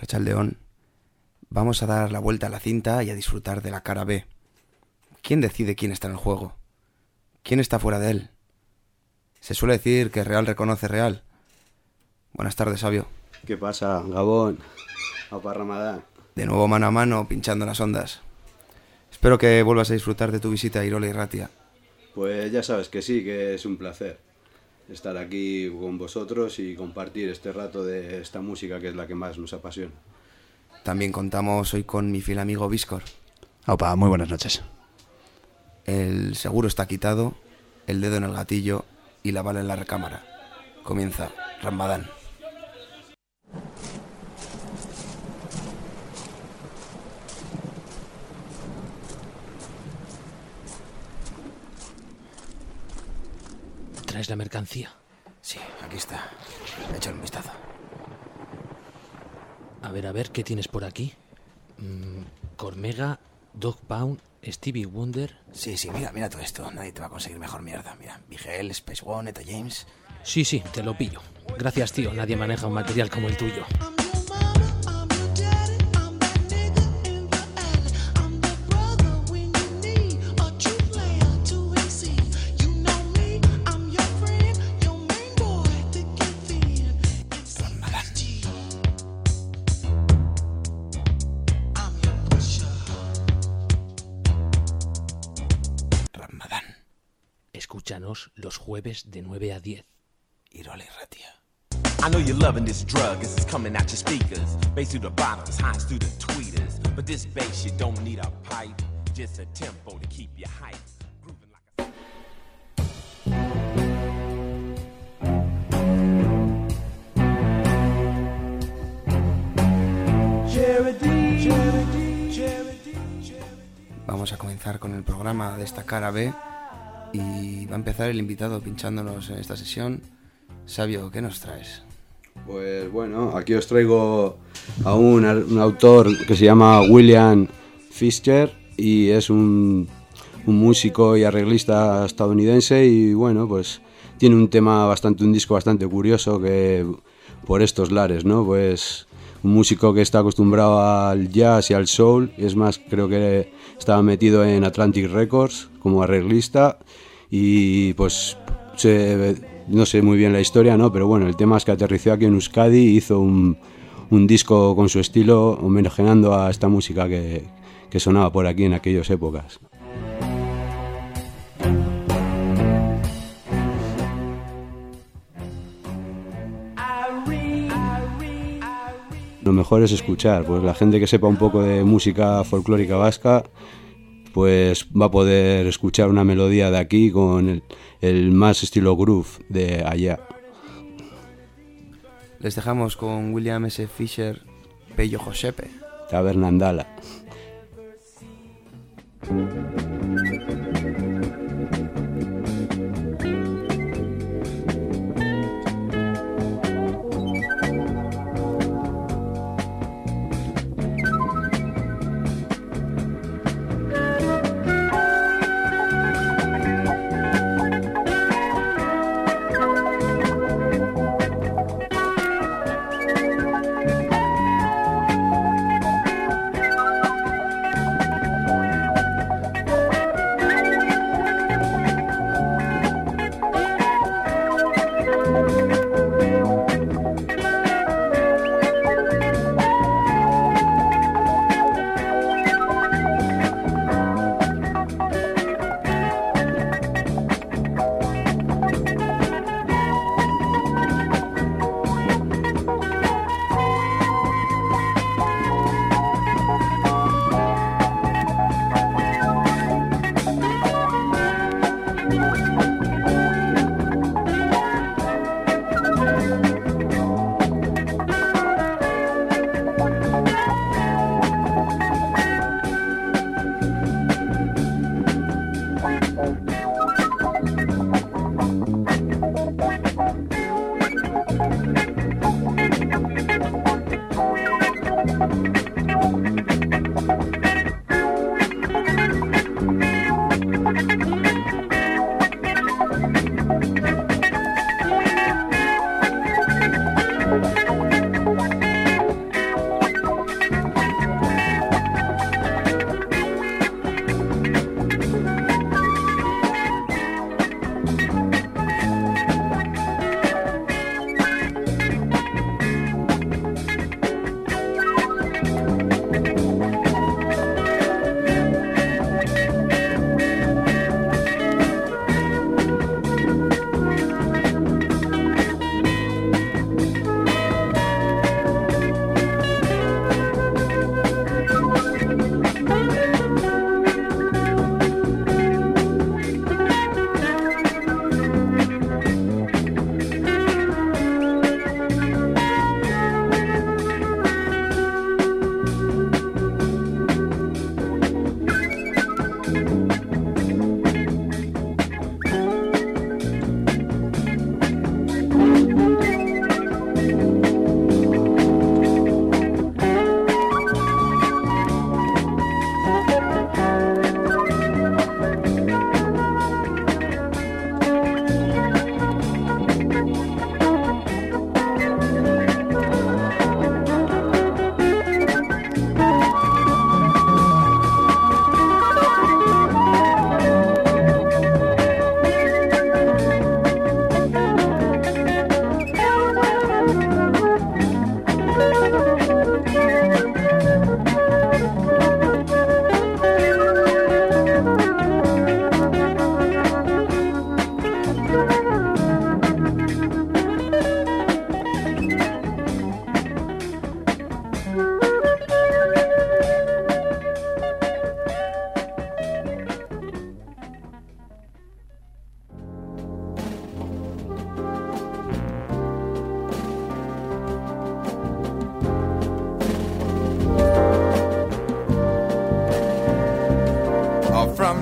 Archaldeón, vamos a dar la vuelta a la cinta y a disfrutar de la cara B. ¿Quién decide quién está en el juego? ¿Quién está fuera de él? Se suele decir que Real reconoce Real. Buenas tardes, Sabio. ¿Qué pasa, Gabón? Opa Ramadán. De nuevo mano a mano, pinchando las ondas. Espero que vuelvas a disfrutar de tu visita a Irola y Ratia. Pues ya sabes que sí, que es un placer estar aquí con vosotros y compartir este rato de esta música que es la que más nos apasiona. También contamos hoy con mi fiel amigo Viscor. Opa, muy buenas noches. El seguro está quitado, el dedo en el gatillo y la bala en la recámara. Comienza Ramadán. ¿Traes la mercancía? Sí, aquí está. Échale un vistazo. A ver, ¿qué tienes por aquí? Cormega, Dog Pound, Stevie Wonder... Sí, mira todo esto. Nadie te va a conseguir mejor mierda. Mira, Vigel, Space One, Eta James... Sí, te lo pillo. Gracias, tío. Nadie maneja un material como el tuyo. Ramadán. Escúchanos los jueves de 9 a 10. Irola y Ratia. I know you're loving this drug, this is coming out your speakers. Bass through the bottles, highs through the tweeters. But this bass, you don't need a pipe, just a tempo to keep you hype. Grooving like Vamos a comenzar con el programa de esta cara B y va a empezar el invitado pinchándonos en esta sesión. Sabio, ¿qué nos traes? Pues bueno, aquí os traigo a un autor que se llama William Fischer y es un músico y arreglista estadounidense y bueno, pues tiene un disco bastante curioso que por estos lares, ¿no? Pues un músico que está acostumbrado al jazz y al soul, es más, creo que estaba metido en Atlantic Records como arreglista y pues no sé muy bien la historia, ¿no? Pero bueno, el tema es que aterrizó aquí en Euskadi y hizo un disco con su estilo homenajeando a esta música que sonaba por aquí en aquellas épocas. Lo mejor es escuchar, pues la gente que sepa un poco de música folclórica vasca pues va a poder escuchar una melodía de aquí con el más estilo groove de allá. Les dejamos con William S. Fischer, Pello Josepe. Taberna Andala.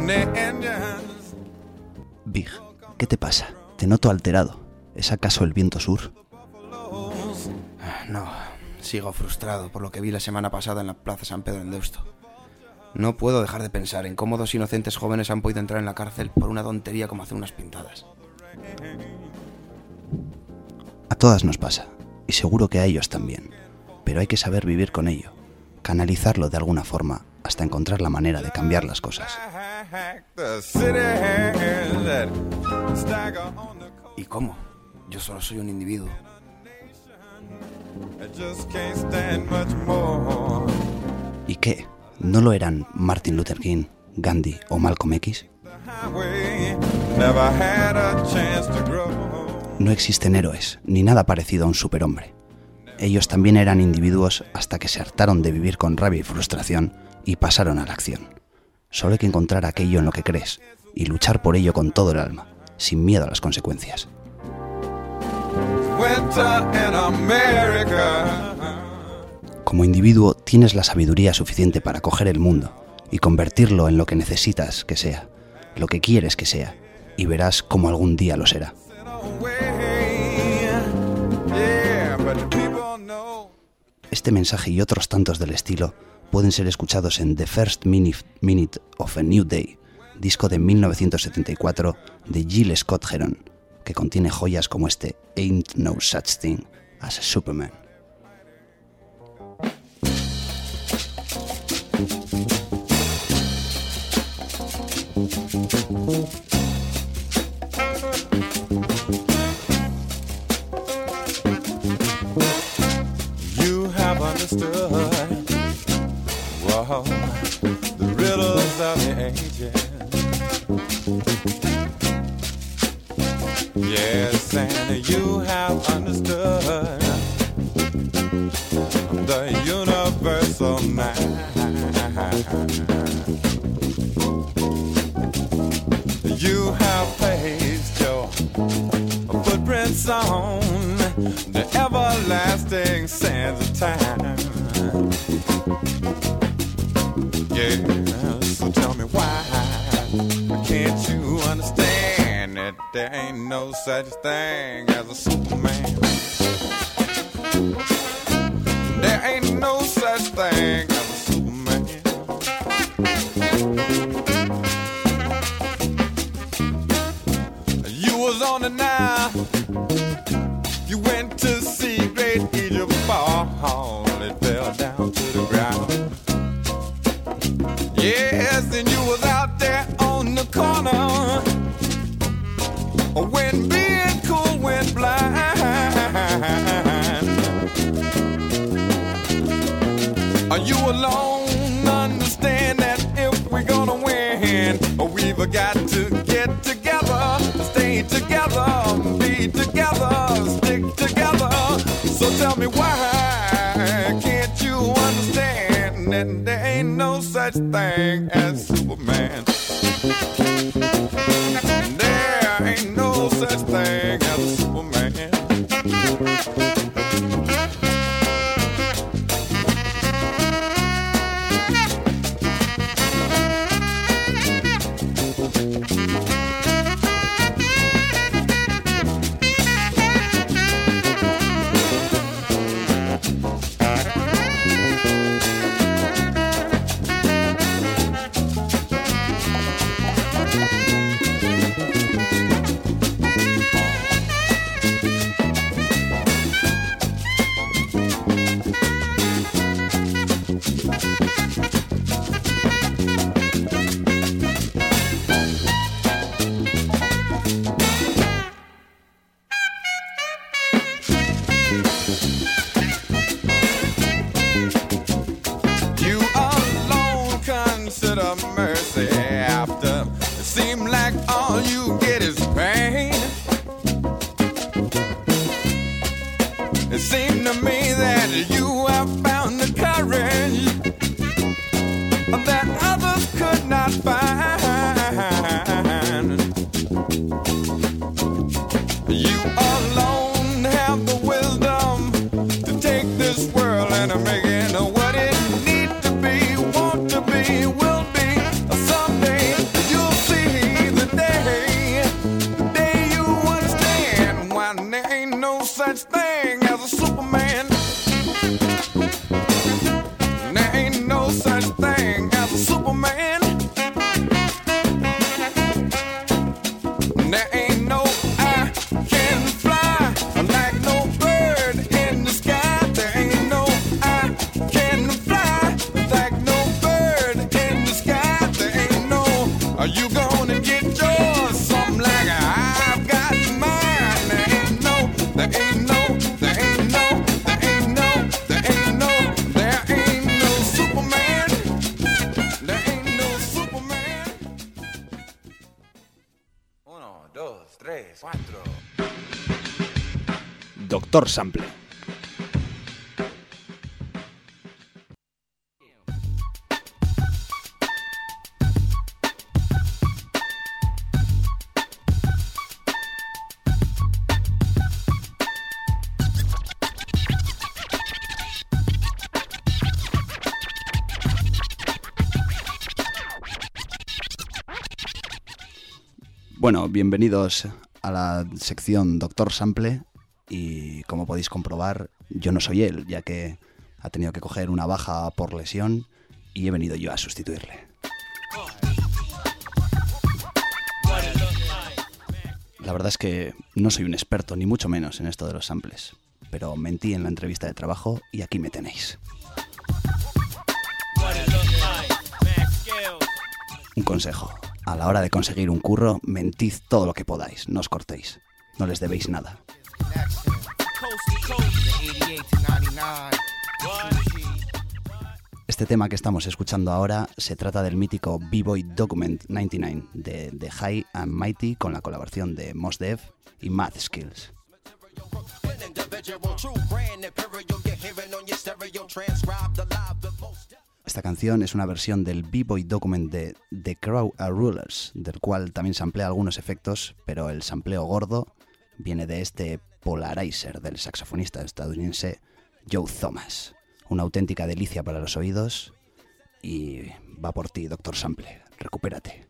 Big, ¿qué te pasa? Te noto alterado. ¿Es acaso el viento sur? No, sigo frustrado por lo que vi la semana pasada en la Plaza San Pedro en Deusto. No puedo dejar de pensar en cómo 2 inocentes jóvenes han podido entrar en la cárcel por una tontería como hacer unas pintadas. A todas nos pasa, y seguro que a ellos también. Pero hay que saber vivir con ello, canalizarlo de alguna forma hasta encontrar la manera de cambiar las cosas. ¿Y cómo? Yo solo soy un individuo. ¿Y qué? ¿No lo eran Martin Luther King, Gandhi o Malcolm X? No existen héroes, ni nada parecido a un superhombre. Ellos también eran individuos hasta que se hartaron de vivir con rabia y frustración y pasaron a la acción. Solo hay que encontrar aquello en lo que crees y luchar por ello con todo el alma, sin miedo a las consecuencias. Como individuo tienes la sabiduría suficiente para coger el mundo y convertirlo en lo que necesitas que sea, lo que quieres que sea, y verás cómo algún día lo será. Este mensaje y otros tantos del estilo pueden ser escuchados en The First Minute of a New Day, disco de 1974 de Gil Scott-Heron, que contiene joyas como este Ain't No Such Thing as a Superman. You have understood, whoa, the riddles of the ages. Yes, and you have understood the universal mind. You have placed your footprints on the everlasting sands of time. Yeah, so tell me why can't you understand that there ain't no such thing as a Superman? There ain't no such thing as a Superman. You was on the Nile, you went to see great Egypt fall, it fell down to the ground. Yes, and you was out there on the corner when being cool went blind. You alone understand that if we're gonna win, we've got to get together, stay together, be together, stick together. So tell me why can't you understand that there ain't no such thing as Superman? There ain't no such thing as a Superman. Doctor Sample. Bueno, bienvenidos a la sección Doctor Sample y como podéis comprobar, yo no soy él, ya que ha tenido que coger una baja por lesión y he venido yo a sustituirle. La verdad es que no soy un experto, ni mucho menos en esto de los samples, pero mentí en la entrevista de trabajo y aquí me tenéis. Un consejo. A la hora de conseguir un curro, mentid todo lo que podáis, no os cortéis, no les debéis nada. Este tema que estamos escuchando ahora se trata del mítico B-Boy Document 99 de The High and Mighty con la colaboración de Mos Def y Math Skills. Esta canción es una versión del B-Boy Document de The Crow Are Rulers, del cual también samplea algunos efectos, pero el sampleo gordo viene de este Polarizer del saxofonista estadounidense Joe Thomas. Una auténtica delicia para los oídos y va por ti, Doctor Sample, recupérate.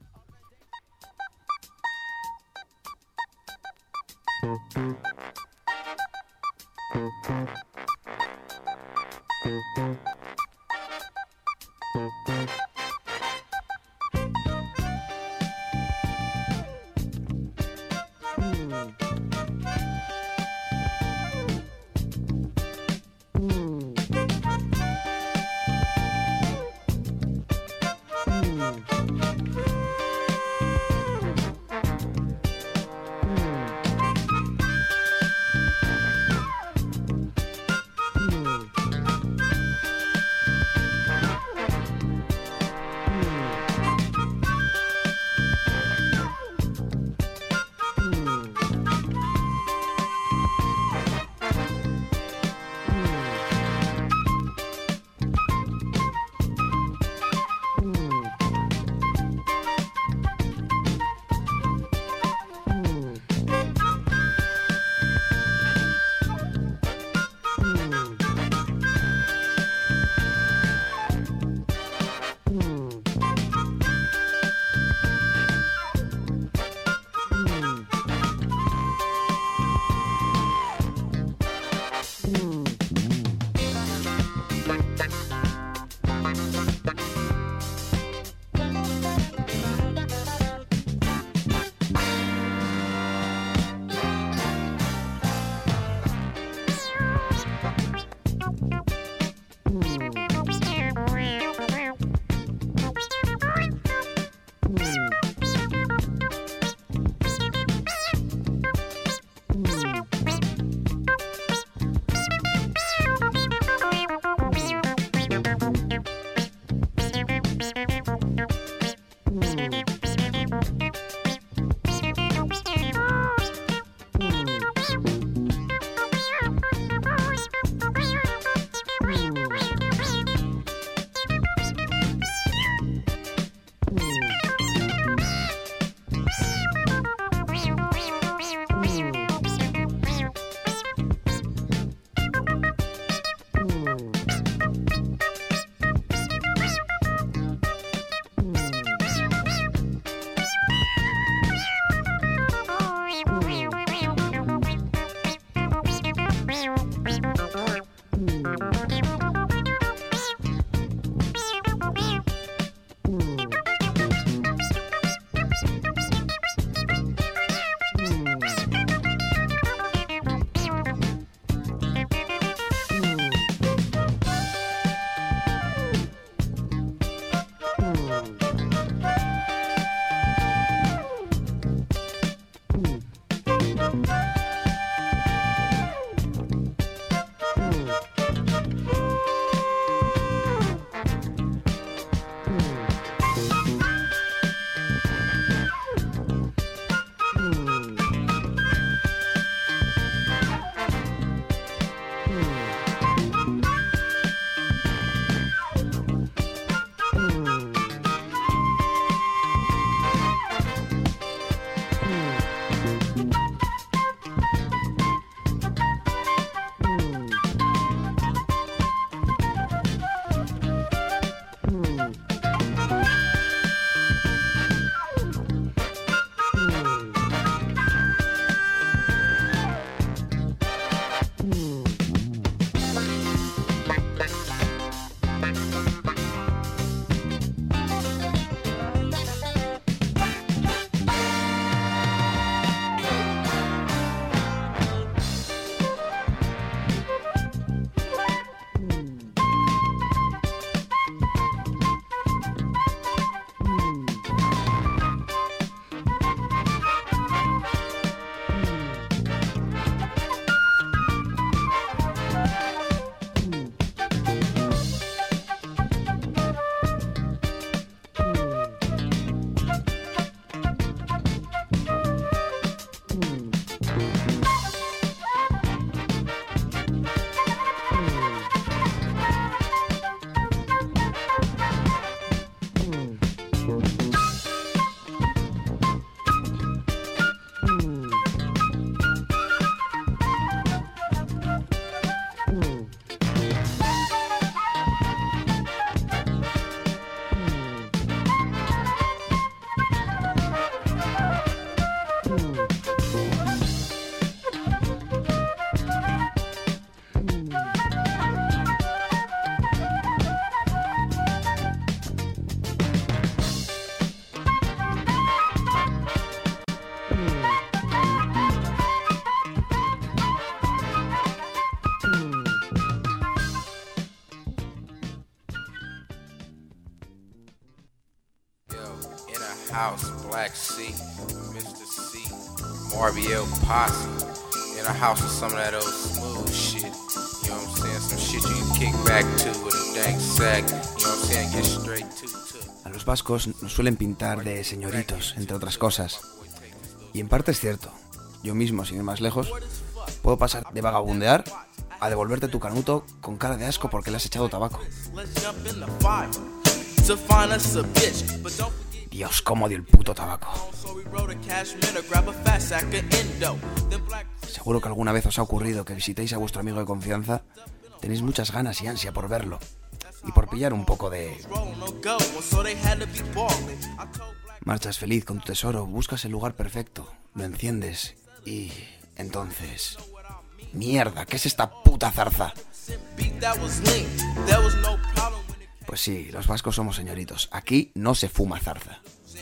house, Black C, Mr. C, Marbiel Posse. In a house with some of that old smooth shit. You know what I'm saying? Some shit you can kick back to with a dank sack. You know what I'm saying? Get straight to. A los vascos nos suelen pintar de señoritos, entre otras cosas. Y en parte es cierto. Yo mismo, sin ir más lejos, puedo pasar de vagabundear a devolverte tu canuto con cara de asco porque le has echado tabaco. Dios, cómo odio el puto tabaco. Seguro que alguna vez os ha ocurrido que visitéis a vuestro amigo de confianza, tenéis muchas ganas y ansia por verlo y por pillar un poco de... Marchas feliz con tu tesoro, buscas el lugar perfecto, lo enciendes y... entonces... ¡Mierda! ¿Qué es esta puta zarza? Pues sí, los vascos somos señoritos. Aquí no se fuma zarza.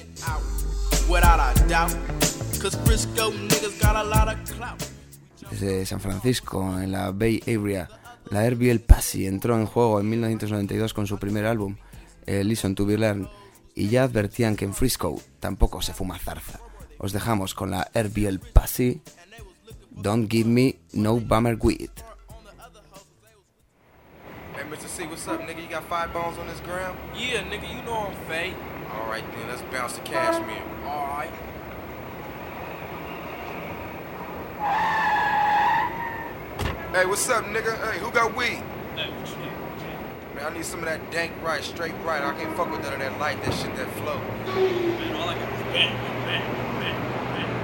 Desde San Francisco, en la Bay Area, la RBL Posse entró en juego en 1992 con su primer álbum, Listen to Be Learned, y ya advertían que en Frisco tampoco se fuma zarza. Os dejamos con la RBL Posse, Don't Give Me No Bummer Weed. Hey, Mr. C, what's up, nigga? You got 5 bones on this ground? Yeah, nigga, you know I'm fake. Alright then, let's bounce to Cashmere. Alright. Hey, what's up, nigga? Hey, who got weed? Hey, what you need? Man, I need some of that dank right, straight right. I can't fuck with none of that light, that shit, that flow. Man, all I got is bang, bang, bang, bang, bang.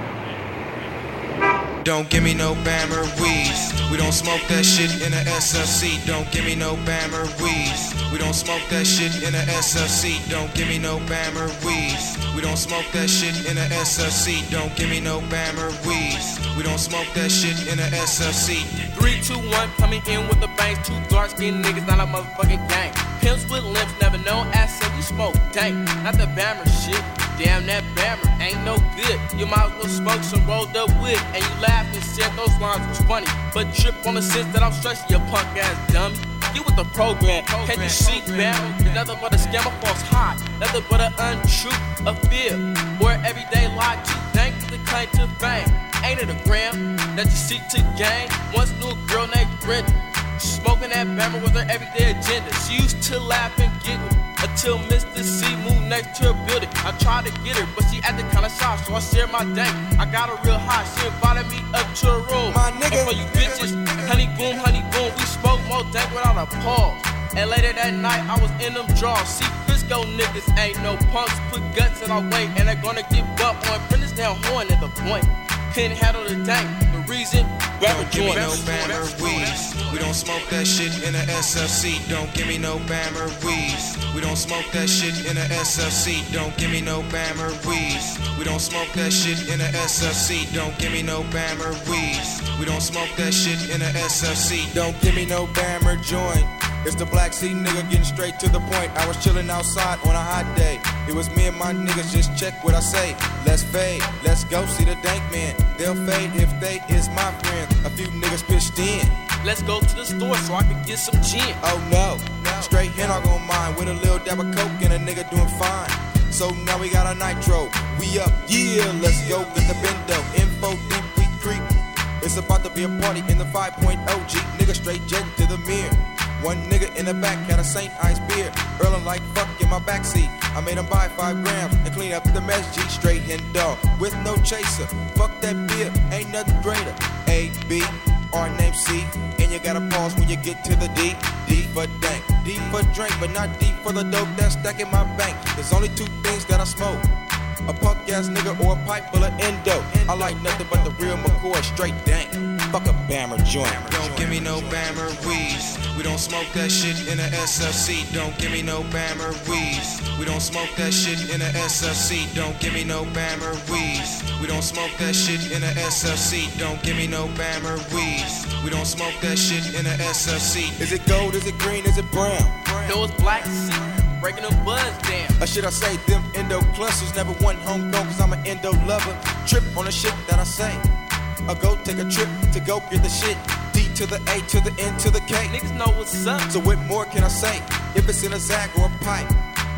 Don't give me no Bammer weeds. We don't smoke that shit in a SLC. Don't give me no Bammer weeds. We don't smoke that shit in a SLC. Don't give me no Bammer weeds. We don't smoke that shit in a SLC. Don't give me no Bammer weeds. We don't smoke that shit in a SLC. 3, 2, 1, coming in with the bangs. 2 dark-skinned niggas, not a motherfucking gang. Pimps with limps, never known asset, we smoke dank. Not the Bammer shit. Damn, that Bammer ain't no good. You might as well smoke some rolled up wood. And you laugh and said those lines was funny, but trip on the sense that I'm stressing your punk ass dummy. You with the program, can't you see Bammer? Nothing but a scam, a false high. Nothing but an untruth, a fear, or an everyday lie. Too dank to the claim to fame. Ain't it a gram that you seek to gain? Once knew a girl named Brenda. Smoking that Bammer was her everyday agenda. She used to laugh and giggle until Mr. C moved next to her building. I tried to get her, but she acted kinda shy, so I shared my dank. I got her real high, she invited me up to her room. My nigga, and for you bitches, honey boom, we spoke more dank without a pause. And later that night, I was in them draws. See, Frisco niggas ain't no punks, put guts in our way, and they're gonna give up on Prentice down horn at the point. Couldn't handle the dank, the reason, Don't give me no Bammer weeds. We don't smoke that shit in a SLC. Don't give me no Bammer weeds. We don't smoke that shit in a SLC. Don't give me no Bammer weeds. We don't smoke that shit in a SLC. Don't give me no Bammer weeds. We don't smoke that shit in a SLC. Don't give me no Bammer joint. It's the Black C nigga getting straight to the point. I was chilling outside on a hot day. It was me and my niggas, just check what I say. Let's fade, let's go see the dank man. They'll fade if they is my friends. A few niggas pitched in. Let's go to the store so I can get some gin. Oh no, straight here not gon' mind. With a little dab of coke and a nigga doing fine. So now we got a nitro. We up, yeah, let's go get the bendo. Info deep, we creep. It's about to be a party in the 5.0 G. Nigga straight jet to the mirror. One nigga in the back had a St. Ice beer. Earlin' like fuck in my backseat. I made him buy 5 grams and clean up the mess G. Straight hen dog with no chaser. Fuck that beer, ain't nothing greater. A, B, R name C. And you gotta pause when you get to the D. D for dank, D for drink, but not D for the dope that's stacked in my bank. There's only 2 things that I smoke. A punk ass nigga or a pipe full of endo. I like nothing but the real McCoy, straight dank. Fuck a Bammer joint. Don't give me no Bammer weeds. We don't smoke that shit in a SLC. Don't give me no Bammer weeds. We don't smoke that shit in a SLC. Don't give me no Bammer weeds. We don't smoke that shit in a SLC. Don't give me no Bammer weeds. We don't smoke that shit in a SLC. Is it gold? Is it green? Is it brown? Those Black C, breaking them buzz down. Or should I say them endo clusters never went homegrown cause I'm an endo lover. Trip on the shit that I say. Or go take a trip to go get the shit. D to the A to the N to the K. Niggas know what's up. So what more can I say? If it's in a Zag or a pipe.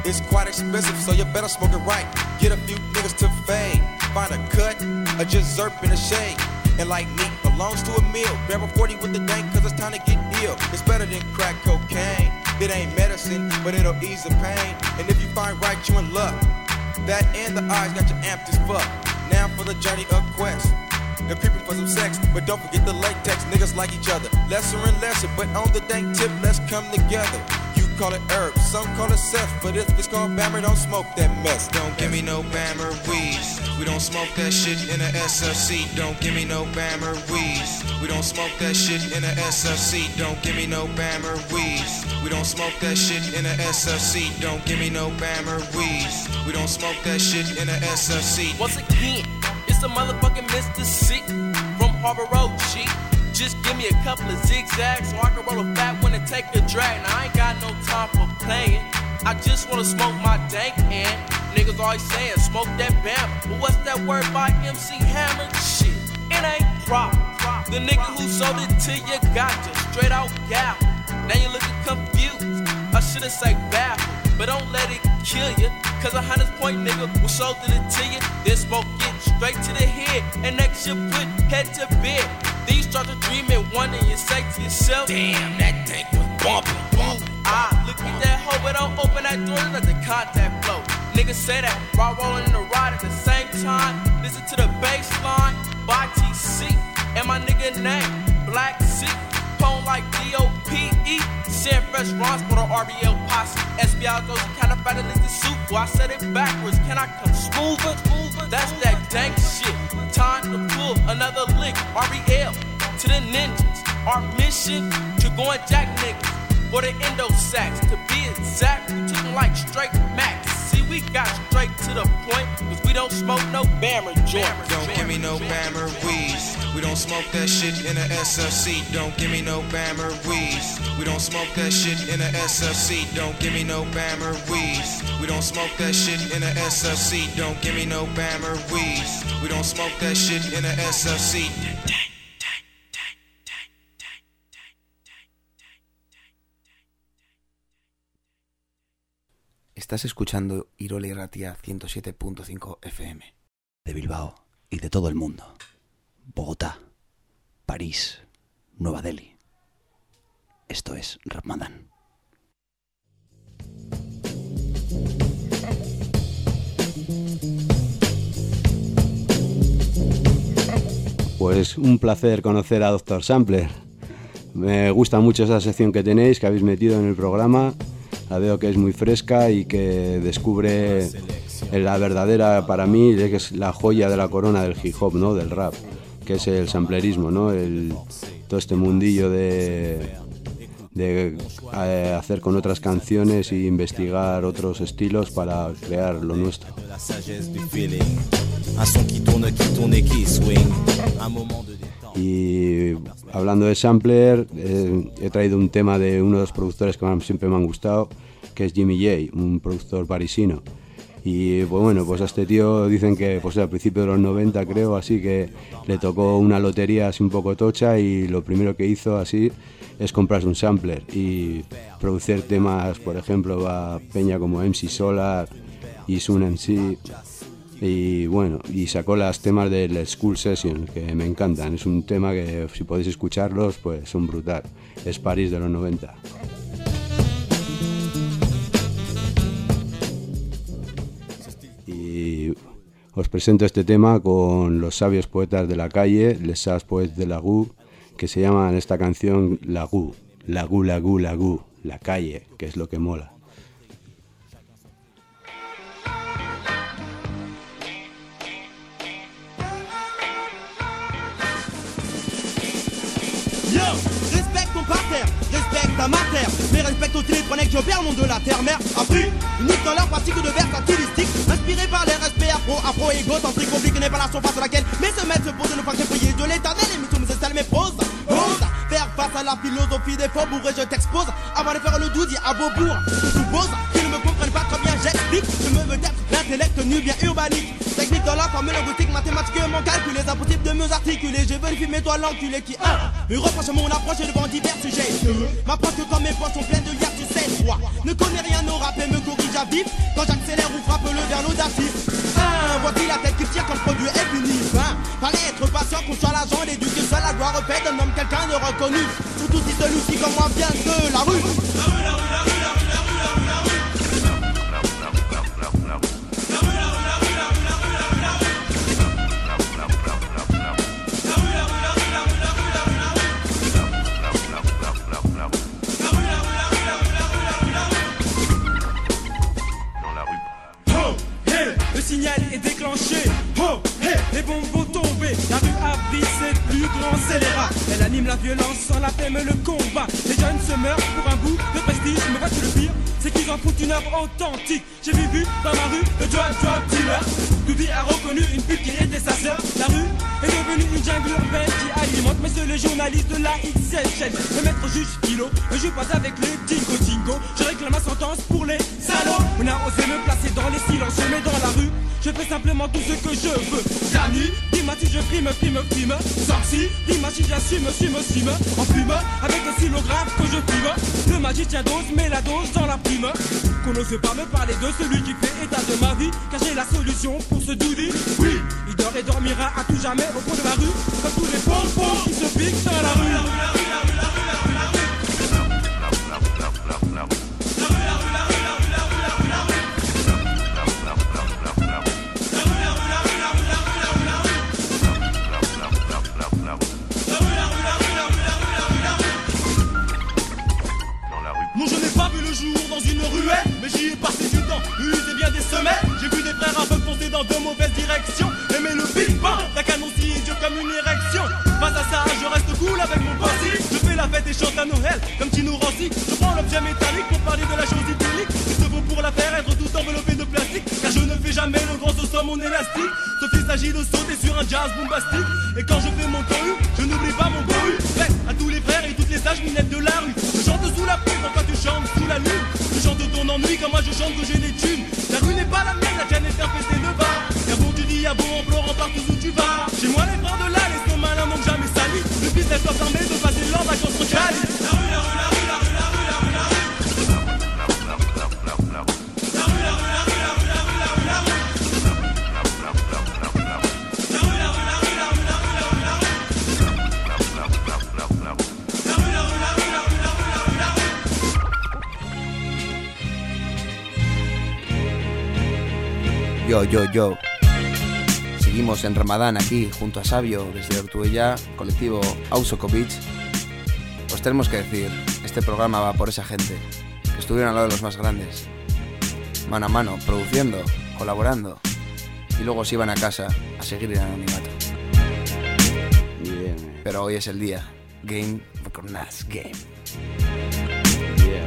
It's quite expensive, so you better smoke it right. Get a few niggas to fade. Find a cut, a just zerp in the shade. And like meat belongs to a meal. Grab a 40 with the dank, cause it's time to get ill. It's better than crack cocaine. It ain't medicine, but it'll ease the pain. And if you find right, you in luck. That and the eyes got you amped as fuck. Now for the journey of quest. They're creeping for some sex, but don't forget the latex. Niggas like each other, lesser and lesser. But on the dank tip, let's come together. You call it herb, some call it Seth. But if it's called Bammer, don't smoke that mess. Don't give me no Bammer weed. We don't smoke that shit in a SFC. Don't give me no Bammer weed. We don't smoke that shit in a SFC. Don't give me no Bammer weed. We don't smoke that shit in a SFC. Don't give me no Bammer weed. We don't smoke that shit in a SFC. Once again, it's a motherfucking Mr. C from Harbor Road, G. Just give me a couple of zigzags so I can roll a fat one and take a drag. Now I ain't got no time for playing. I just wanna smoke my dank and niggas always saying smoke that Bammer. But what's that word by MC Hammer? Shit, it ain't proper. The nigga who sold it to you got you straight out gal. Now you looking confused. I should've said baffled, but don't let it kill you. Cause 100 point nigga will sold it to you. Then smoke it straight to the head. And next you put head to bed. Then you start to dream and wonder and you say to yourself, damn, that tank was bumping. Look at that hoe, but don't open that door, let the contact flow. Niggas say that while rolling in the ride at the same time. Listen to the bass line by TC. And my nigga name, Black C. Pone like D-O-P-E. San Fresh Rons for the RBL posse. Espiados kind of better than the soup. Well, I said it backwards. Can I come smoother? That's that dank shit. Time to pull another lick. RBL to the ninjas. Our mission to go and jack niggas. For the endo sacks. To be exact, we took them like straight max. See, we got straight to the point. Cause we don't smoke no Bammer joints. Don't give me no Bammer weed. We don't smoke that shit in a SFC. Don't give me no Bammer weed. We don't smoke that shit in a SFC. Don't give me no Bammer weed. We don't smoke that shit in a SFC. Don't give me no Bammer weed. We don't smoke that shit in a SFC. Estás escuchando Irola y Ratia 107.5 FM. De Bilbao y de todo el mundo. Bogotá, París, Nueva Delhi. Esto es Ramadán. Pues un placer conocer a Dr. Sampler. Me gusta mucho esa sección que tenéis, que habéis metido en el programa. La veo que es muy fresca y que descubre la verdadera, para mí, que es la joya de la corona del hip hop, ¿no? Del rap, que es el samplerismo, ¿no? Todo este mundillo de hacer con otras canciones e investigar otros estilos para crear lo nuestro. Y hablando de sampler, he traído un tema de uno de los productores que siempre me han gustado, que es Jimmy J, un productor parisino. Y pues bueno, pues a este tío dicen que pues al principio de los 90 creo, así que le tocó una lotería así un poco tocha y lo primero que hizo así es comprarse un sampler y producir temas, por ejemplo, a peña como MC Solar y Sun MC. Y bueno, y sacó los temas del School Session, que me encantan. Es un tema que si podéis escucharlos, pues son brutal. Es París de los 90. Y os presento este tema con los sabios poetas de la calle, les sages poètes de la rue, que se llaman esta canción La Rue, la rue, la rue, la rue, la calle, que es lo que mola. Respecte ton parterre, respecte ta matière, mais respecte aussi les prenez que je perds le nom de la terre-mère. Appris, unique dans leur pratique de versatilistique, inspiré par les respects afro, égocentrique, compliqué n'est pas la surface sur laquelle mais se mettre, se poser, ne pas se prier de l'éternel, et tout me s'installe mes poses. Faire face à la philosophie des faux bourrés, je t'expose, avant de faire le douzi à Beaubourg. Je suppose qu'ils ne me comprennent pas très bien, j'explique, je me veux d'être l'intellect nubien urbanique. Technique dans la formule linguistique, mathématiquement calculée, impossible de mieux articuler. Je vérifie mes doigts l'enculé qui me reproche mon approche devant divers sujets. M'approche que quand mes poches sont pleines de liards, tu sais, toi ne connais rien au rap et me corrige à vif. reconnu. Surtout si celui-ci comme moi vient de la rue. Le signal est déclenché, oh, hey, les bombes vont tomber. La rue a pris ses plus grands scélérats. Elle anime la violence sans la paix mais le combat. Les jeunes se meurent pour un bout de prestige. Mais vois-tu le pire, c'est qu'ils en foutent une œuvre authentique. J'ai vu dans ma rue le drug dealer. Doudi a reconnu une pute qui était sa sœur. La rue est devenue une jungle urbaine qui alimente messieurs les journalistes de la XSN. Le maître juge philo ne joue pas avec les dingo. Je réclame ma sentence pour les salauds. On a osé me placer dans les silences, mais dans la rue je fais simplement tout ce que je veux. Zani, dis-moi si je frime. Sorci, dis-moi si j'assume, en fume, avec un xylographe que je fume. Le magicien dose, met la dose dans la prime. Qu'on n'ose pas me parler de celui qui fait état de ma vie, car j'ai la solution pour ce doudi. Oui, il dort et dormira à tout jamais au fond de la rue, comme tous les pompons qui se piquent dans la rue. Non, je n'ai pas vu le jour dans une ruelle, mais j'y ai passé du temps, usé bien des semaines. J'ai vu des frères un peu foncer dans de mauvaises directions. Aimer le Big Bang, d'un canon si idiot comme une érection. Face à ça, je reste cool avec mon posse. Je fais la fête et chante à Noël, comme Tino Rossi. Je prends l'objet métallique pour parler de la chose idyllique. Il se faut pour la faire être tout enveloppé de plastique, car je ne fais jamais le grand saut sur mon élastique. Sauf qu'il s'agit de sauter sur un jazz bombastique. Et quand je fais mon cohue, je n'oublie pas mon cohue. Fait à tous les frères et toutes les sages minettes de la rue. Je chante sous la pluie, pourquoi tu chantes sous la lune? Je chante ton ennui, comme moi je chante que j'ai des thunes. La rue n'est pas la mienne, la tienne est infestée de bas. Y'a bon tu dis, y'a bon en pleurant partout où tu vas. Chez moi les frères de là, les sont malins manquent jamais sali. Le business doit permettre de passer leurs vacances en Cali. Yo. Seguimos en Ramadán aquí, junto a Sabio, desde Ortuella, colectivo Ausokovic. Os tenemos que decir, este programa va por esa gente, que estuvieron al lado de los más grandes, mano a mano, produciendo, colaborando, y luego se iban a casa a seguir en anonimato. Yeah. Pero hoy es el día. Game recognized game. Yeah,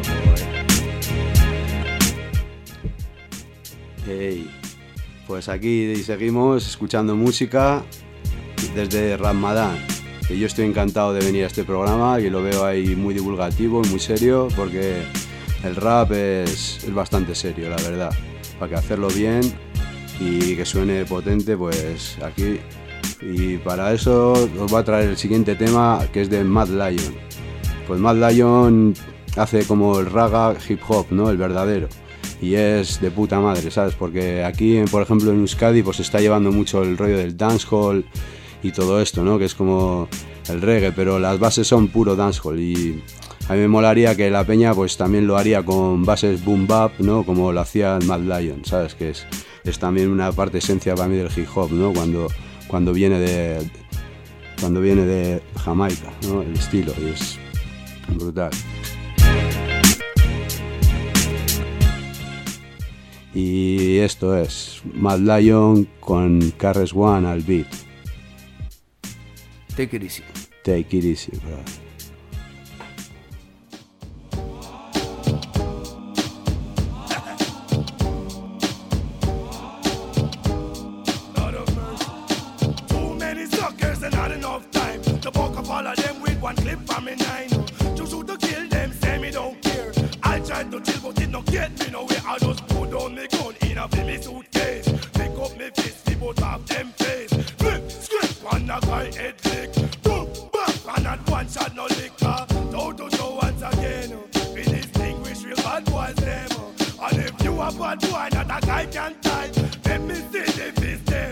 boy. Hey. Pues aquí seguimos escuchando música desde Ramadán. Y yo estoy encantado de venir a este programa, y lo veo ahí muy divulgativo y muy serio, porque el rap es bastante serio, la verdad. Para que hacerlo bien y que suene potente, pues aquí. Y para eso os voy a traer el siguiente tema, que es de Mad Lion. Pues Mad Lion hace como el raga hip hop, ¿no? El verdadero. Y es de puta madre, ¿sabes? Porque aquí, por ejemplo, en Euskadi, pues se está llevando mucho el rollo del dancehall y todo esto, ¿no? Que es como el reggae, pero las bases son puro dancehall. Y a mí me molaría que la peña pues también lo haría con bases boom bap, ¿no? Como lo hacía el Mad Lion, ¿sabes? Que es también una parte esencia para mí del hip hop, ¿no? Cuando viene de Jamaica, ¿no? El estilo, y es brutal. Y esto es Mad Lion con KRS-One al beat. Take it easy. Take it easy, bro. Too many suckers and not enough time to poke up all of them with one clip from me 9. To shoot to kill them, say me don't care. I tried to chill but it don't get me nowhere. I just put down me gun in a me suitcase. Pick up me fist, the both of them face. Flip, script, one a guy head lick. Boom, back, and not one shot no liquor. Toe to toe once again. We distinguish real bad boys them. And if you a bad boy, not a guy can tie. Let me see the fist them.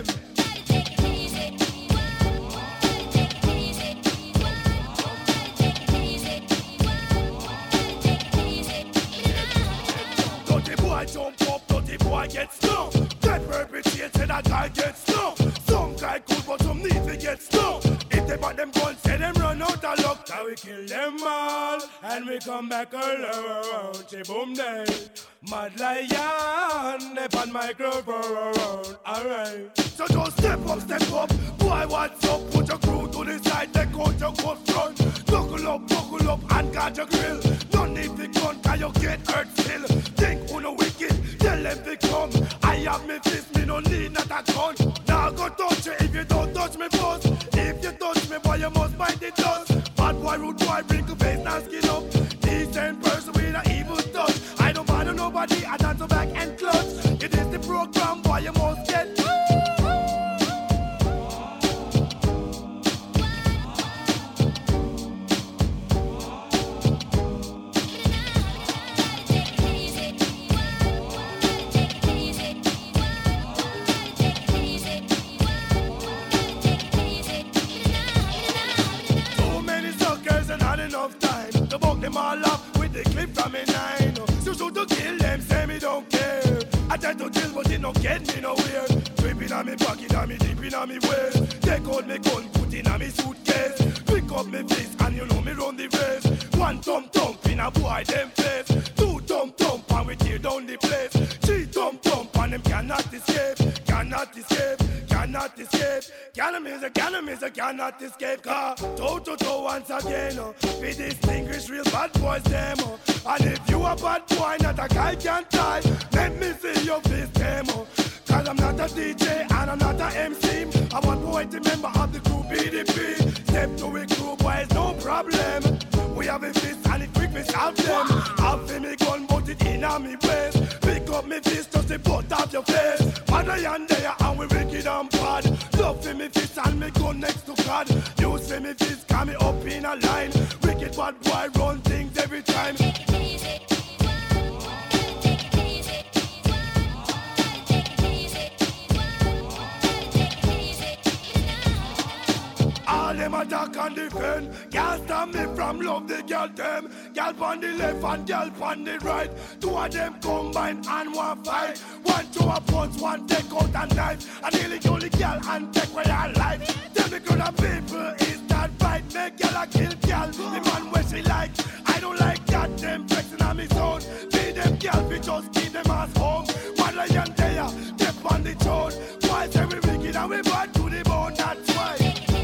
boy jump up, dirty boy get stung. That perpetrated a guy get stung. Some guy cool but some need to get stung. If they bought them guns, say them run out of luck. Now we kill them all and we come back alone. Boom day, Mad Lion, they on microphone. Alright, so just step up. Boy, what's up? Put your crew to the side, they out your go front. Buckle up and guard your grill. Don't need the gun, cause you get hurt still. Think who no wicked, tell them to come. I have me fist, me no need not a gun. Now go touch you if you don't touch me first. If you touch me, boy, you must bite the dust. Bad boy, rude boy, wrinkle face, now skin up. Decent person with an evil touch. I don't bother nobody, I dance back and clutch. It is the program, boy, you must get. Them all up with the clip from me 9. So shoot to kill them, say me don't care. I try to kill but it don't get me nowhere. Tripping on me pocket, on me deep in on me waist. Take out me gun, put in on me suitcase. Pick up me fist and you know me run the race. One thump in a boy them face. Two thump and we tear down the place. Three thump and them cannot escape. Cannot escape. Cannon music cannot escape. Car toe once again. We distinguish real bad boys them. And if you a bad boy, not a guy can tie. Let me see your face demo. Cause I'm not a DJ and I'm not a MC. I'm one boy to member of the crew BDP. Step to a crew boys, no problem. We have a fist and it quick me solve them. I've seen me gun but it in on me waist. Pick up me fist just to put out your face. Man I am there and we wicked and bad. Love for me fist and me gun next to God. Use for me fist, call me up in a line. Wicked bad boy run things every time. All them attack and defend. Can't stop me from love the girl them. Girl on the left and girl on the right. Two of them combine and one fight. One to a punch, one take out a knife. I nearly kill the girl and take away her life. Tell me good of people is that right. Make girl a kill girl. The man where she like. I don't like that them flexing on me zone. Feed them girl, we just keep them ass home. One lion there, step on the throne. Why say we wicked and we bad to the bone? That's why.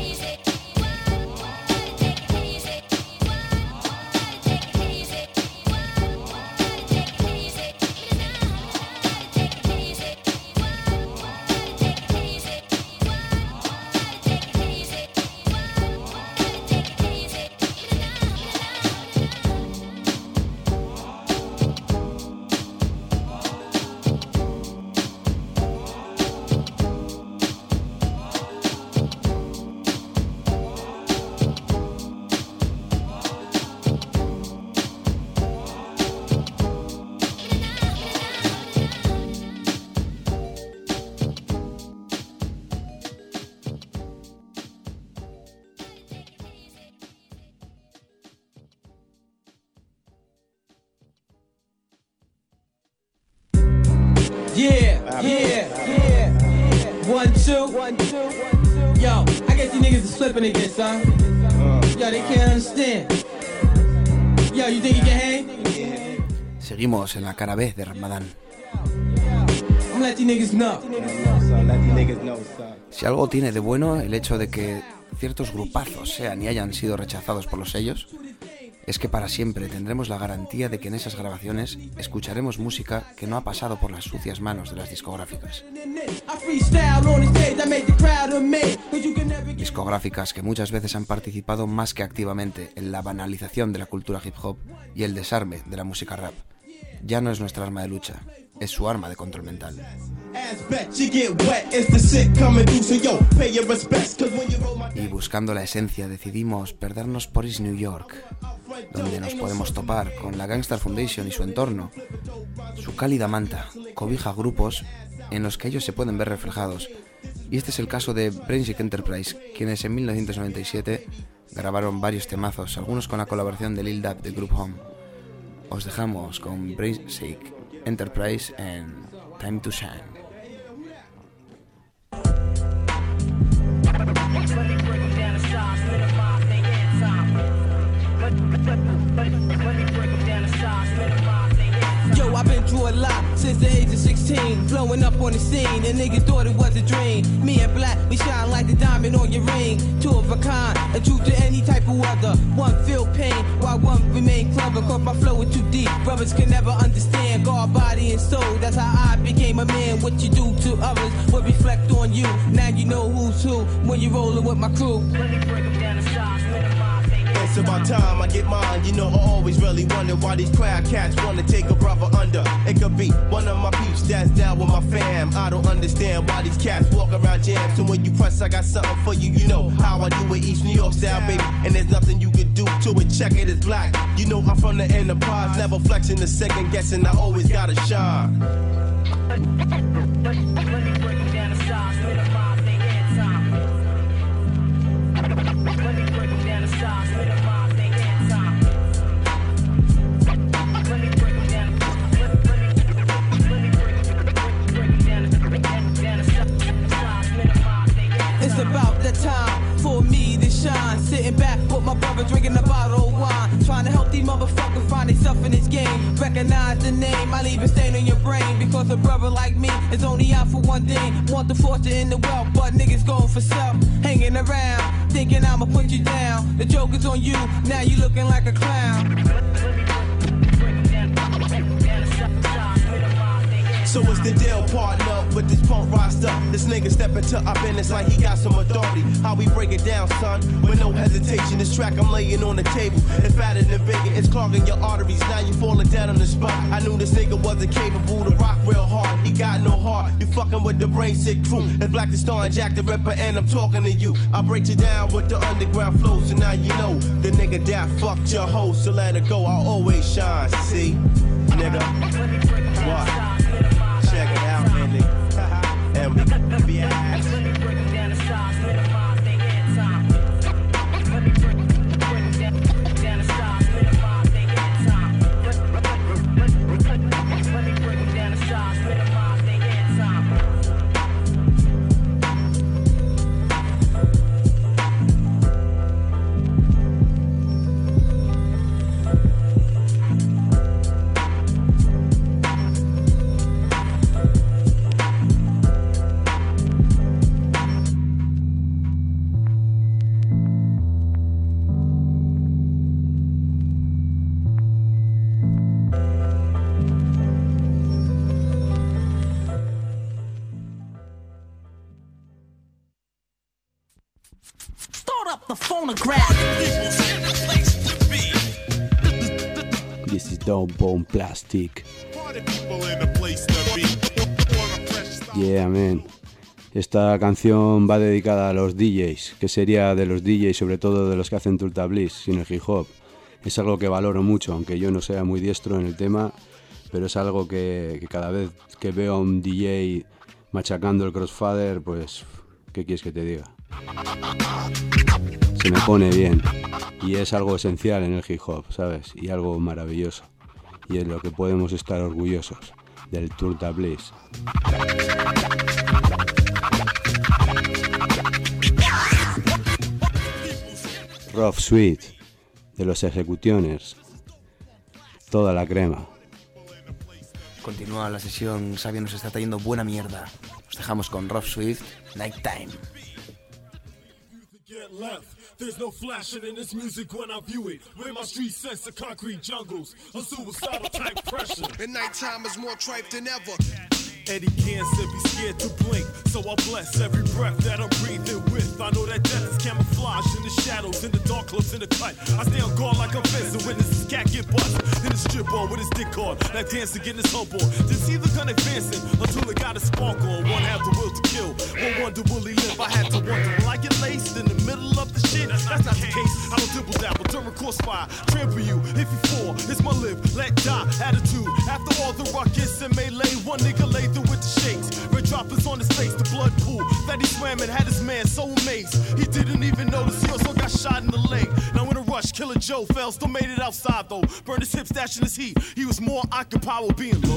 Yeah. 1, 2. Yo, I guess these niggas are slipping again, son. Yo, they can't understand. Yo, you think you can hang? Seguimos en la cara B de Ramadán. I'm let these niggas know. Si algo tiene de bueno el hecho de que ciertos grupazos sean y hayan sido rechazados por los sellos, es que para siempre tendremos la garantía de que en esas grabaciones escucharemos música que no ha pasado por las sucias manos de las discográficas. Discográficas que muchas veces han participado más que activamente en la banalización de la cultura hip hop y el desarme de la música rap. Ya no es nuestra arma de lucha, es su arma de control mental. Y buscando la esencia decidimos perdernos por East New York, donde nos podemos topar con la Gangstar Foundation y su entorno. Su cálida manta cobija grupos en los que ellos se pueden ver reflejados. Y este es el caso de Brainsick Enterprise, quienes en 1997 grabaron varios temazos, algunos con la colaboración de Lil Dab de Group Home. Os dejamos con Brainsick Enterprise en Time to Shine. Yo, I've been through a lot since the age of 16. Blowing up on the scene, and niggas thought it was a dream. Me and Black, we shine like the diamond on your ring. Two of a kind, a truth to any type of weather. One feel pain, while one remain clever. Cause my flow is too deep, brothers can never understand. God, body, and soul, that's how I became a man. What you do to others will reflect on you. Now you know who's who when you're rolling with my crew. It's about time I get mine. You know I always really wonder why these crowd cats wanna take a brother under. It could be one of my peeps that's down with my fam. I don't understand why these cats walk around jams. So when you press, I got something for you. You know how I do it, East New York style, baby. And there's nothing you can do to it. Check it, it's Black. You know I'm from the Enterprise, never flexing the second guessing. I always gotta shine. It's about that time for me to shine. Sitting back with my brother drinking a bottle of wine. Trying to help these motherfuckers find themselves in this game. Recognize the name, I leave it stain on your brain. Because a brother like me is only out for one thing. Want the fortune in the wealth, but niggas going for self. Hanging around, thinking I'ma put you down. The joke is on you, now you looking like a clown. So what's the deal, partner, with this punk roster? This nigga step into our business like he got some authority. How we break it down, son? With no hesitation, this track I'm laying on the table. It's fatter than bigger, it's clogging your arteries. Now you falling down on the spot. I knew this nigga wasn't capable to rock real hard. He got no heart. You fucking with the brain sick crew. It's Black the Star and Jack the Ripper, and I'm talking to you. I break you down with the underground flow, so now you know the nigga that fucked your hoe. So let it go, I'll always shine. See, nigga, what? Check it out, Andy. And we be ass. This is Dope Bone Plastic. Yeah, man. Esta canción va dedicada a los DJs, que sería de los DJs, sobre todo de los que hacen Tulta Bliss, sin el hip hop. Es algo que valoro mucho, aunque yo no sea muy diestro en el tema, pero es algo que cada vez que veo a un DJ machacando el crossfader, pues, ¿qué quieres que te diga? Se me pone bien, y es algo esencial en el hip hop, ¿sabes? Y algo maravilloso, y es lo que podemos estar orgullosos del Tulta Bliss. Rough Sweet de los Executioners, toda la crema. Continúa la sesión, Xavi nos está trayendo buena mierda. Nos dejamos con Rough Sweet, Nighttime. There's no flashing in this music when I view it. Where my street sense of concrete jungles, a suicidal type pressure. And nighttime is more tripe than ever. Eddie cancer, be scared to blink, so I bless every breath that I'm breathing with. I know that death is camouflage in the shadows, in the dark clubs, in the cut. I stay on guard like I'm Vince, when this cat get bust. Then his strip on with his dick on, that dancer getting his hump on. To see the gun advancing until it got a spark on. One had the will to kill, one wonder will he live. I had to wonder, will I get laced in the middle of the shit? That's not the case. I don't dibble dabble, turn course fire. Trample you if you fall. It's my live, let die attitude. After all the ruckus and melee, one nigga laid through with the shakes. Red droplets on his face, the blood pool that he swam in had his man so amazed. He didn't even notice he also got shot in the leg. Now in a rush, Killer Joe fell, still made it outside though. Burned his hip, stashing his heat. He was more occupied with being low.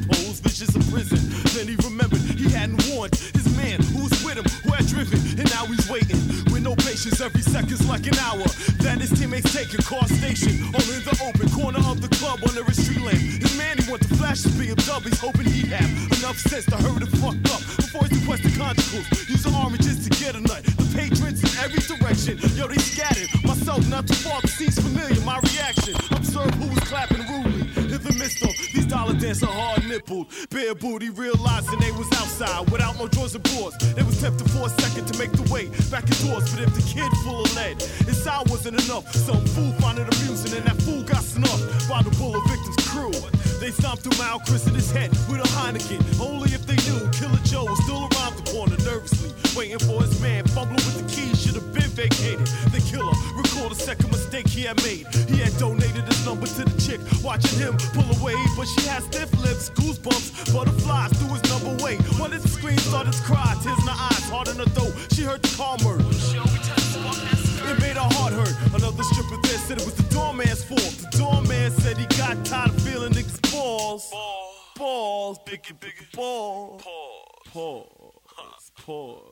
suppose, vicious in prison. Then he remembered he hadn't warned his man who was with him, who had driven, and now he's waiting with no patience. Every second's like an hour. Then his teammates take a car station, all in the open corner of the club under a street lamp. His man, he went to flash his BMWs, hoping he'd have enough sense to hurry the fuck up before he requested conjugals. Using oranges to get a nut. The patrons in every direction, yo, they scattered. Myself not too far, the scene's familiar. My reaction, observe who was clapping rudely. In the midst of these dollar dancers hard nippled, bare booty, realizing they was outside without no drawers and boards. They was tempted for a second to make the way back indoors, but if the kid full of lead, his side wasn't enough. Some fool found it amusing, and that fool got snuffed by the bullet victim's crew. They stomped him out, christened his head with a Heineken. Only if they knew Killer Joe was still around the corner, nervously waiting for his man, fumbling with the keys, should have been vacated. The killer recalled a second mistake he had made. He had donated his number to the chick, watching him pull away, but she had stiff lips, goosebumps, butterflies through his number way. One of the screams started to cry, tears in her eyes, hard in her throat. She heard the car murder. It made her heart hurt. Another stripper there said it was the doorman's fault. The doorman said he got tired of feeling niggas' balls. Balls, biggie, balls. Pause.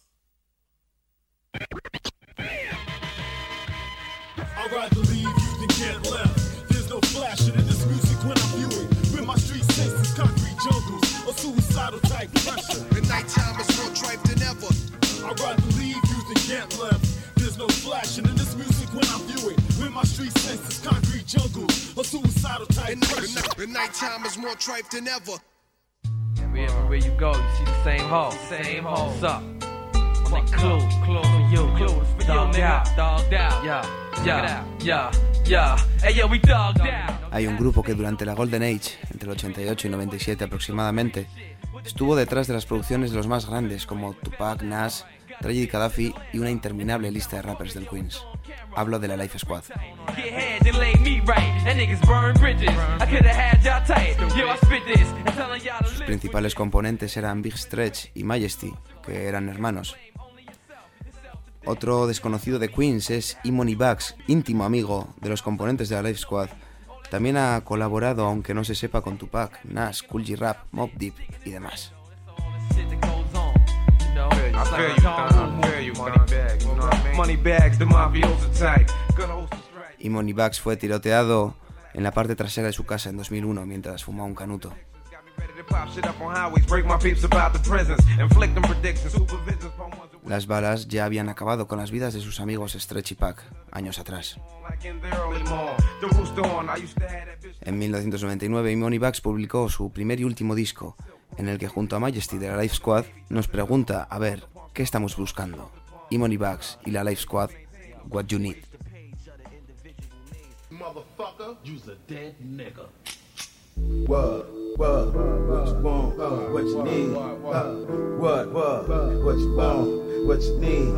I'd rather leave you than get left. There's no flashing in this music when I view it. With my street senses, concrete jungles, a suicidal type pressure. The nighttime is more tripe than ever. I'd rather leave you than get left. There's no flashing in this music when I view it. With my street senses, concrete jungles, a suicidal type pressure. The nighttime is more tripe than ever. Everywhere you go, you see the same hoes up. When they clue for you, dogged out, yeah, hey yo, we dogged out. Hay un grupo que durante la Golden Age, entre el 88 y 97 aproximadamente, estuvo detrás de las producciones de los más grandes como Tupac, Nas, Tragedy Khadafi y una interminable lista de rappers del Queens. Hablo de la Life Squad. Sus principales componentes eran Big Stretch y Majesty, que eran hermanos. Otro desconocido de Queens es E-Money Bugs, íntimo amigo de los componentes de la Life Squad. También ha colaborado, aunque no se sepa, con Tupac, Nas, Kool G Rap, Mobb Deep y demás. E-Money Bugs fue tiroteado en la parte trasera de su casa en 2001 mientras fumaba un canuto. Las balas ya habían acabado con las vidas de sus amigos Stretch y Pac años atrás. En 1999, E-Money Bugs publicó su primer y último disco, en el que junto a Majesty de la Life Squad nos pregunta, a ver, ¿qué estamos buscando? E-Money Bugs y la Life Squad, What You Need. Motherfucker, you's a dead nigga. What you want, what you need, what you want, what you need,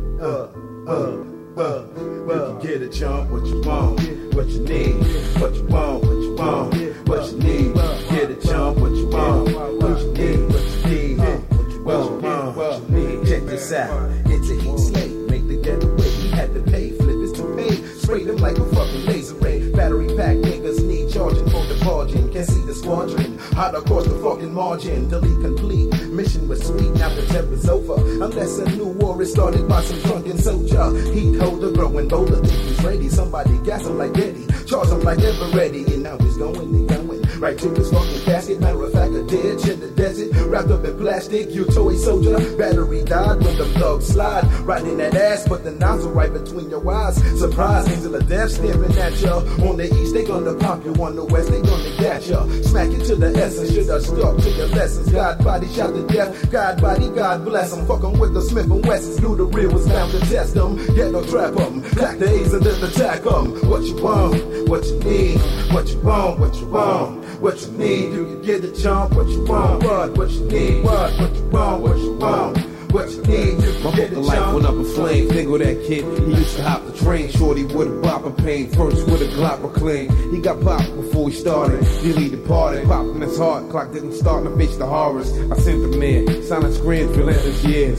you can get a jump, what you want, what you need, what you want, what you want, what you need, get a jump, what you want, what you need, what you need, what you want, what you need. Check this out, it's a heat slate, make the getaway, we had to pay, flip his toupee, spray them like a fucking laser ray, battery pack niggas need charging for the margin, can't see the squadron, hot across the fucking margin, delete complete, mission was sweet, now the tip is over, unless a new war is started by some drunken soldier, heat holder, growing bolder, think he's ready, somebody gas him like Eddie, charge him like ever ready, and now he's going and going, right to his fucking casket, matter of fact a ditch in the desert, wrapped up in plastic, you toy soldier, battery died when the thugs slide, right in that ass, but the nozzle right between your eyes, surprise, angel of death staring at ya, on the east they gonna pop you, on the west they gonna get ya, smack you to the essence, should have stuck to your lessons, God body shot to death, God body, God bless them, fuck 'em with the Smith & Wessons, knew the real was bound to test them, get no trap 'em, clack the A's and then attack 'em, what you want, what you need, what you want, what you want, what you need, do you get a jump, what you want, what you need, what you want, what you want, what you need, my fucking life went up in flames. Think of that kid, he used to hop the train. Shorty with a bop of pain, first with a Glock reclaim. He got popped before he started, Dilly departed, popped in his heart. Clock didn't start to face the horrors. I sent the man, silent screams, relentless years.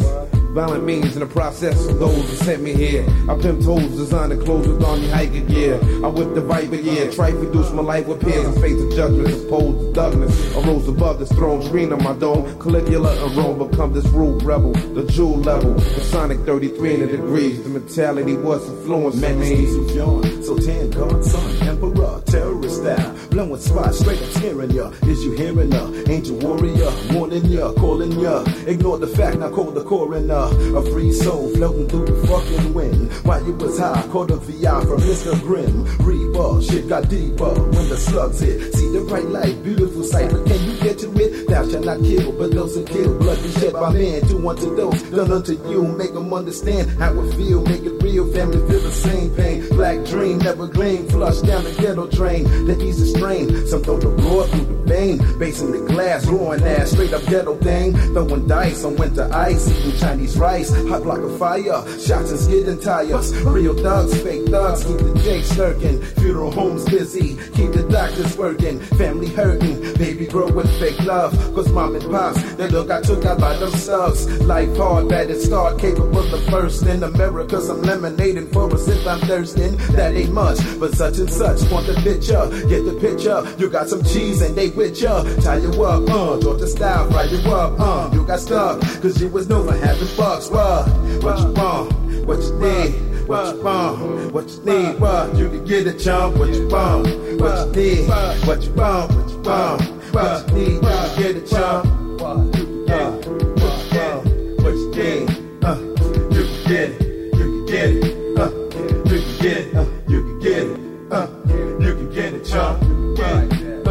Violent means in the process of those who sent me here. I pimp toes, designer clothes with Army hiker gear. I whip the Viper, yeah. Try to reduce my life with peers and face the judgment opposed to Douglas. I rose above this throne, screen on my dome. Caligula and Rome become this rude rebel. The jewel level, the sonic 33 degrees. The mentality was influencing me. So 10 guard, son, emperor, terrorist style. Blowing spots, straight up tearing ya. Is you hearing ya? Angel warrior, warning ya, calling ya. Ignore the fact, now call the coroner. A free soul floating through the fucking wind. While you was high, caught a VI from Mr. Grimm. Reaper, shit got deeper when the slugs hit. See the bright light, beautiful sight, but can you get to it? Thou shalt not kill, but those who kill. Blood be shed by man, do unto those done unto you. Make them understand how it feel, make it real. Family feel the same pain. Black dream, never gleam, flush down the ghetto drain. The ease the strain, some throw the roar through the vein. Basing the glass, roaring ass, straight up ghetto thing. Throwing dice on winter ice, eating Chinese rice. Hot block of fire, shots and skidding tires. Real thugs, fake thugs, keep the J slurking. Funeral homes busy, keep the doctors working. Family hurting, baby grow with fake love. Cause mom and pops, they look I took out by themselves. Life hard, bad it start, capable of first in America. Some lemonade for us if I'm thirsting. That ain't much, but such and such want the picture. Get the picture, you got some cheese and they with ya. Tie you up, Georgia style, fry you up, you got stuck, cause you was known for having fucks. What you want, what you need, what you want, what you need, what you can get a jump, what you want, what you need, what you want, what you want, what you need, you can get a jump, what you want, what you need, you can get it, you can get it, you can get it, you can get it, you can get it, jump, you can get it.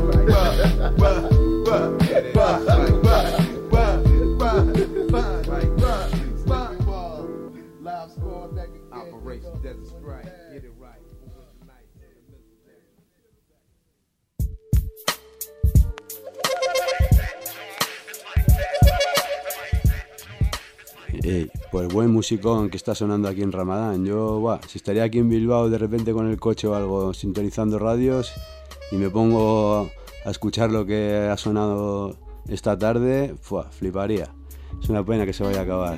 Operation Desert Strike, get it right. Pues buen musicón que está sonando aquí en Ramadán. Yo, si estaría aquí en Bilbao de repente con el coche o algo, sintonizando radios y me pongo a escuchar lo que ha sonado esta tarde, fliparía. Es una pena que se vaya a acabar.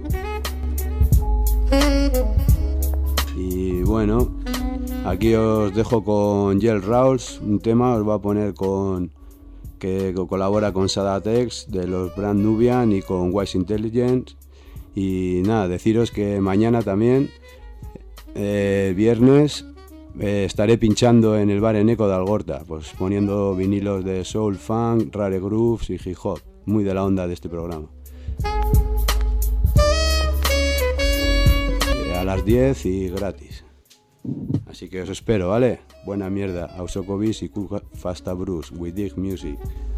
Y bueno, aquí os dejo con Jel Rawls, un tema os va a poner que colabora con Sadatex de los Brand Nubian y con Wise Intelligence. Y nada, deciros que mañana también, viernes, estaré pinchando en el bar Eneco de Algorta, pues poniendo vinilos de soul, funk, rare grooves y hip hop, muy de la onda de este programa. A las 10 y gratis. Así que os espero, ¿vale? Buena mierda. Ausokovis y Kuka Fasta Bruce. We dig music.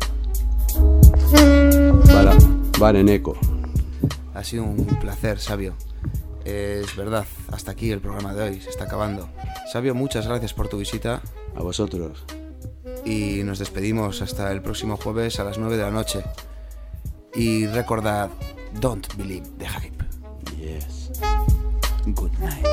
Bar Eneco. Ha sido un placer, Sabio. Es verdad, hasta aquí el programa de hoy, se está acabando. Sabio, muchas gracias por tu visita. A vosotros. Y nos despedimos hasta el próximo jueves a las 9 de la noche. Y recordad, don't believe the hype. Yes. Good night.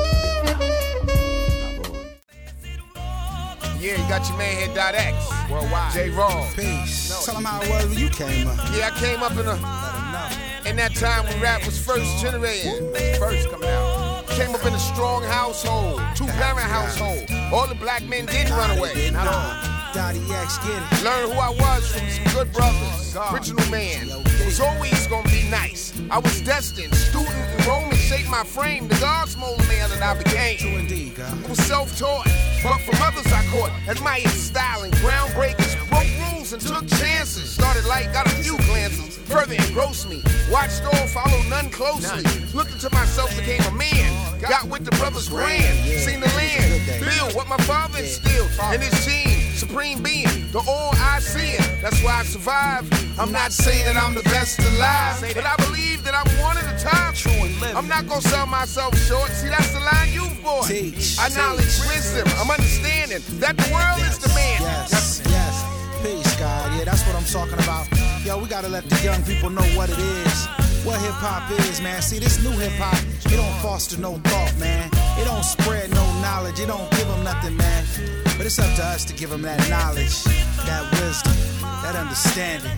Yeah, you got your man here, Dot X. Worldwide. J. Raw. Peace. Tell him how it was when you came up. Yeah, I came up in that time when rap was first generating. First coming out. Came up in a strong household, two-parent household. All the black men didn't run away. Not all. Dottie X, get it. Learned who I was from some good brothers. Original man. It was always gonna be nice. I was destined. Student in Rome shaped my frame. The God's molded man that I became. True indeed, God. I was self-taught, but from others I caught. Admired style and groundbreakers. Broke rules and took chances. Started light, got a few glances. Further engrossed me. Watched all, followed none closely. Looked into myself, became a man. Got with the brothers brand. Seen the land. Build what my father instilled. And his team. Supreme being, the all I see. That's why I survive. I'm not saying that I'm the best alive, but I believe that I'm one of the top. I'm not gonna sell myself short. See, that's the line you've bought. I knowledge, wisdom, I'm understanding that the world is the man. Yes. Peace, God. Yeah, that's what I'm talking about. Yo, we gotta let the young people know what it is. What hip-hop is, man. See, this new hip-hop, it don't foster no thought, man. It don't spread no knowledge. It don't give them nothing, man. But it's up to us to give them that knowledge, that wisdom, that understanding.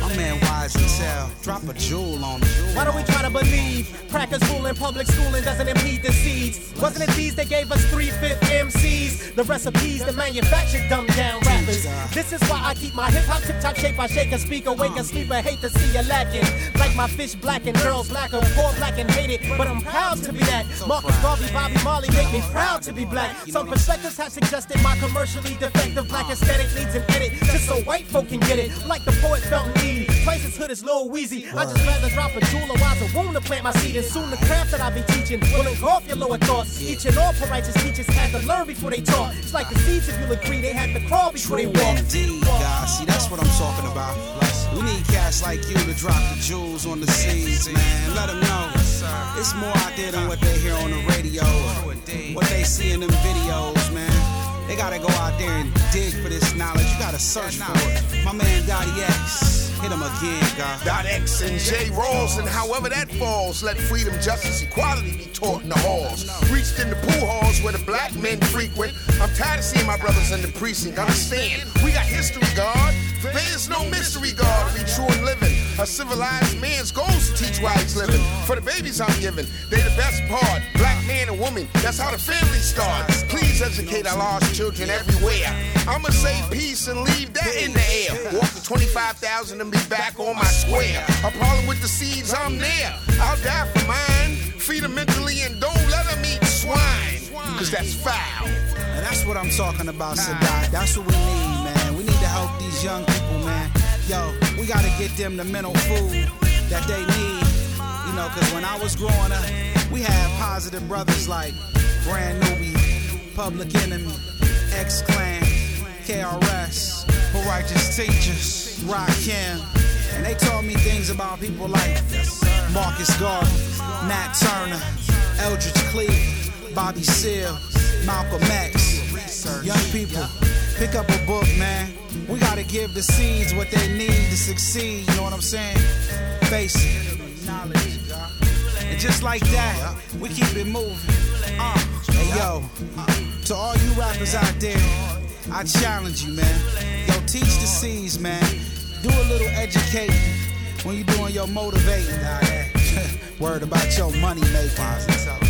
My man Wise and Tell, drop a jewel on him. Why don't we try to believe crackers ruling public schooling doesn't impede the seeds? Wasn't it these that gave us 3/5 MCs? The recipes that manufactured dumbed down rappers. This is why I keep my hip hop tip top shape. I shake a speaker, wake a sleeper, hate to see you lacking. Like my fish black and girls blacker, poor black and hate it, but I'm proud to be that. Marcus Garvey, Bobby Marley make me proud to be black. Some perspectives have suggested my commercially defective black aesthetic needs an edit, just so white folk can get it. Like the poet felt need. Price's hood is Lil Weezy. I just rather drop a jewel or wise a wound to plant my seed, and soon the craft that I be teaching will engulf your lower thoughts. Each and all righteous teachers had to learn before they taught. It's like the seeds, if you'll agree, they had to crawl before they walk. Indeed, guys. See, that's what I'm talking about. We need cats like you to drop the jewels on the seeds, man. Let them know it's more out there than what they hear on the radio, what they see in them videos, man. They gotta go out there and dig for this knowledge. You gotta search for it. My man Dottie X, hit him again, God. Dot X and J Rawls, and however that falls, let freedom, justice, equality be taught in the halls. Reached in the pool halls where the black men frequent. I'm tired of seeing my brothers in the precinct. Understand, we got history, God. There is no mystery, God, to be true and living. A civilized man's goals to teach why he's living. For the babies I'm giving, they the best part. Black man and woman, that's how the family starts. Please educate our lost children everywhere. I'ma say peace and leave that in the air. Walk to 25,000 and be back on my square. A problem with the seeds, I'm there. I'll die for mine. Feed them mentally and don't let them eat swine. Cause that's foul. And that's what I'm talking about, Sadat. That's what we need, man. We need to help these young people, man. Yo, we gotta get them the mental food that they need. You know, cause when I was growing up, we had positive brothers like Brand Newbie, Public Enemy, X-Clan, KRS, who righteous teachers, Rakim. And they taught me things about people like Marcus Garvey, Nat Turner, Eldridge Cleave, Bobby Seale, Malcolm X. Young people, pick up a book, man. We gotta give the seeds what they need to succeed, you know what I'm saying? Face it, knowledge. And just like that, we keep it moving. Hey yo, to all you rappers out there, I challenge you, man. Yo, teach the seeds, man. Do a little educating when you're doing your motivating. Word about your money making.